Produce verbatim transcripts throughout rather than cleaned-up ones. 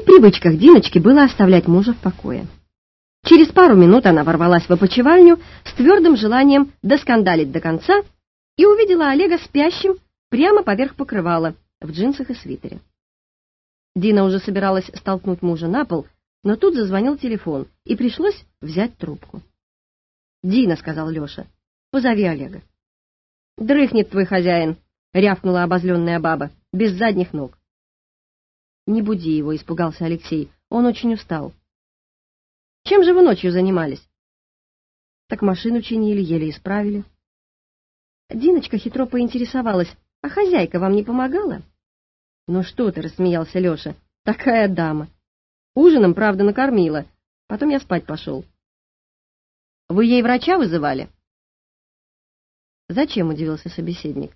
привычках Диночки было оставлять мужа в покое. Через пару минут она ворвалась в опочивальню с твердым желанием доскандалить до конца и увидела Олега спящим прямо поверх покрывала, в джинсах и свитере. Дина уже собиралась столкнуть мужа на пол, но тут зазвонил телефон, и пришлось взять трубку. «Дина», — сказал Леша, — «позови Олега». «Дрыхнет твой хозяин», — рявкнула обозленная баба, без задних ног. «Не буди его», — испугался Алексей, — «он очень устал». «Чем же вы ночью занимались?» «Так машину чинили, еле исправили». Диночка хитро поинтересовалась: «А хозяйка вам не помогала?» «Ну что ты», — рассмеялся Леша, — «такая дама. Ужином, правда, накормила, потом я спать пошел». «Вы ей врача вызывали?» «Зачем?» — удивился собеседник.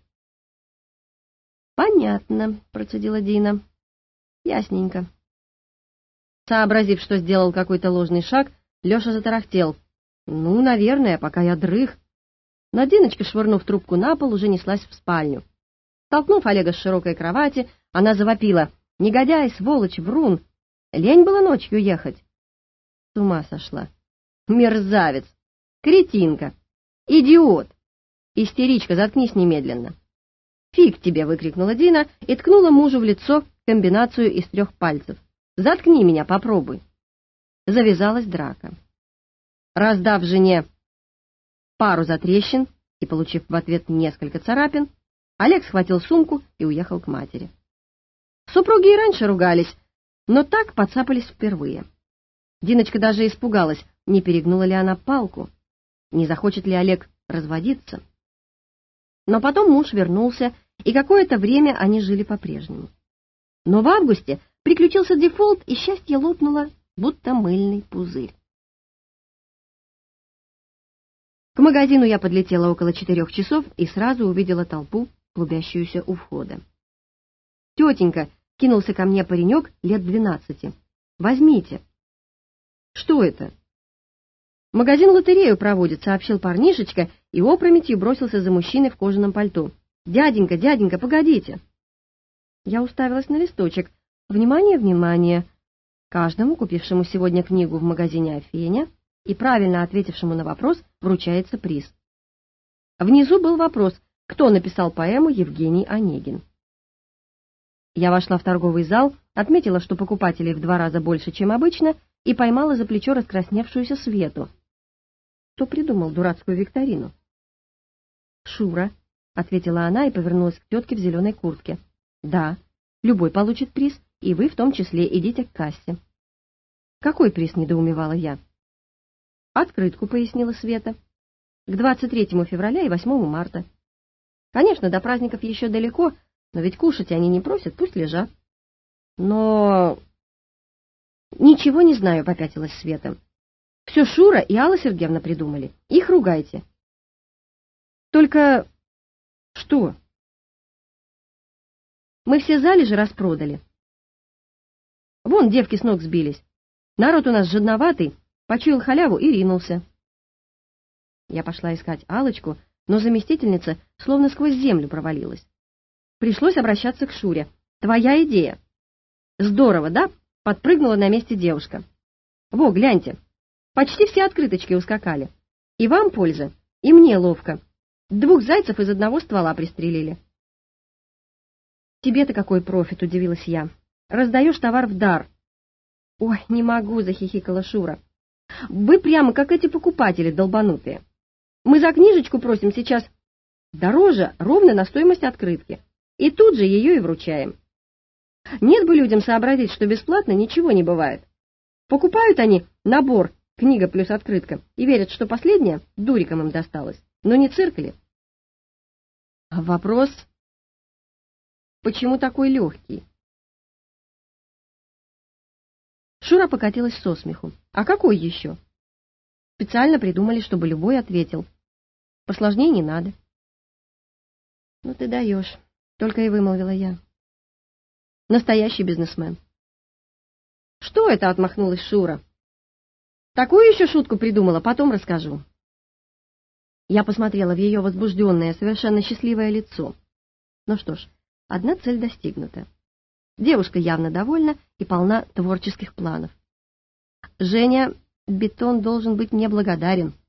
«Понятно», — процедила Дина. «Ясненько». Сообразив, что сделал какой-то ложный шаг, Леша затарахтел. «Ну, наверное, пока я дрых». Но Диночка, швырнув трубку на пол, уже неслась в спальню. Толкнув Олега с широкой кровати, она завопила: «Негодяй, сволочь, врун! Лень было ночью ехать!» С ума сошла. «Мерзавец! Кретинка! Идиот! Истеричка, заткнись немедленно!» «Фиг тебе!» — выкрикнула Дина и ткнула мужу в лицо комбинацию из трех пальцев. «Заткни меня, попробуй!» Завязалась драка. Раздав жене пару затрещин и получив в ответ несколько царапин, Олег схватил сумку и уехал к матери. Супруги и раньше ругались, но так подцапались впервые. Диночка даже испугалась, не перегнула ли она палку, не захочет ли Олег разводиться. Но потом муж вернулся, и какое-то время они жили по-прежнему. Но в августе приключился дефолт, и счастье лопнуло, будто мыльный пузырь. К магазину я подлетела около четырех часов и сразу увидела толпу, клубящуюся у входа. «Тетенька!» — кинулся ко мне паренек лет двенадцати. «Возьмите». «Что это?» «Магазин лотерею проводит», — сообщил парнишечка и опрометью бросился за мужчиной в кожаном пальто. «Дяденька, дяденька, погодите!» Я уставилась на листочек. Внимание, внимание! Каждому, купившему сегодня книгу в магазине «Афеня» и правильно ответившему на вопрос, вручается приз. Внизу был вопрос: кто написал поэму Евгений Онегин? Я вошла в торговый зал, отметила, что покупателей в два раза больше, чем обычно, и поймала за плечо раскрасневшуюся Свету. Кто придумал дурацкую викторину? «Шура», — ответила она и повернулась к тетке в зеленой куртке. «Да, любой получит приз, и вы в том числе идите к кассе». «Какой приз?» — недоумевала я. «Открытку», — пояснила Света. «К двадцать третьему февраля и восьмому марта. Конечно, до праздников еще далеко, но ведь кушать они не просят, пусть лежат». «Но...» «Ничего не знаю», — попятилась Света. «Все Шура и Алла Сергеевна придумали. Их ругайте». «Только...» «Что?» «Мы все залежи распродали. Вон девки с ног сбились. Народ у нас жадноватый, почуял халяву и ринулся». Я пошла искать Аллочку, но заместительница словно сквозь землю провалилась. Пришлось обращаться к Шуре. «Твоя идея». «Здорово, да?» — подпрыгнула на месте девушка. «Во, гляньте, почти все открыточки ускакали. И вам польза, и мне ловко. Двух зайцев из одного ствола пристрелили». «Тебе-то какой профит?» — удивилась я. «Раздаешь товар в дар». «Ой, не могу», — захихикала Шура. «Вы прямо как эти покупатели долбанутые. Мы за книжечку просим сейчас дороже ровно на стоимость открытки, и тут же ее и вручаем. Нет бы людям сообразить, что бесплатно ничего не бывает. Покупают они набор «Книга плюс открытка» и верят, что последняя дурикам им досталась. Но не цирк ли?» Вопрос: почему такой легкий? Шура покатилась со смеху. «А какой еще?» «Специально придумали, чтобы любой ответил. Посложнее не надо». «Ну ты даешь», — только и вымолвила я. «Настоящий бизнесмен». «Что это?» — отмахнулась Шура. «Такую еще шутку придумала, потом расскажу». Я посмотрела в ее возбужденное, совершенно счастливое лицо. Ну что ж, одна цель достигнута. Девушка явно довольна и полна творческих планов. Женя, бетон должен быть мне благодарен.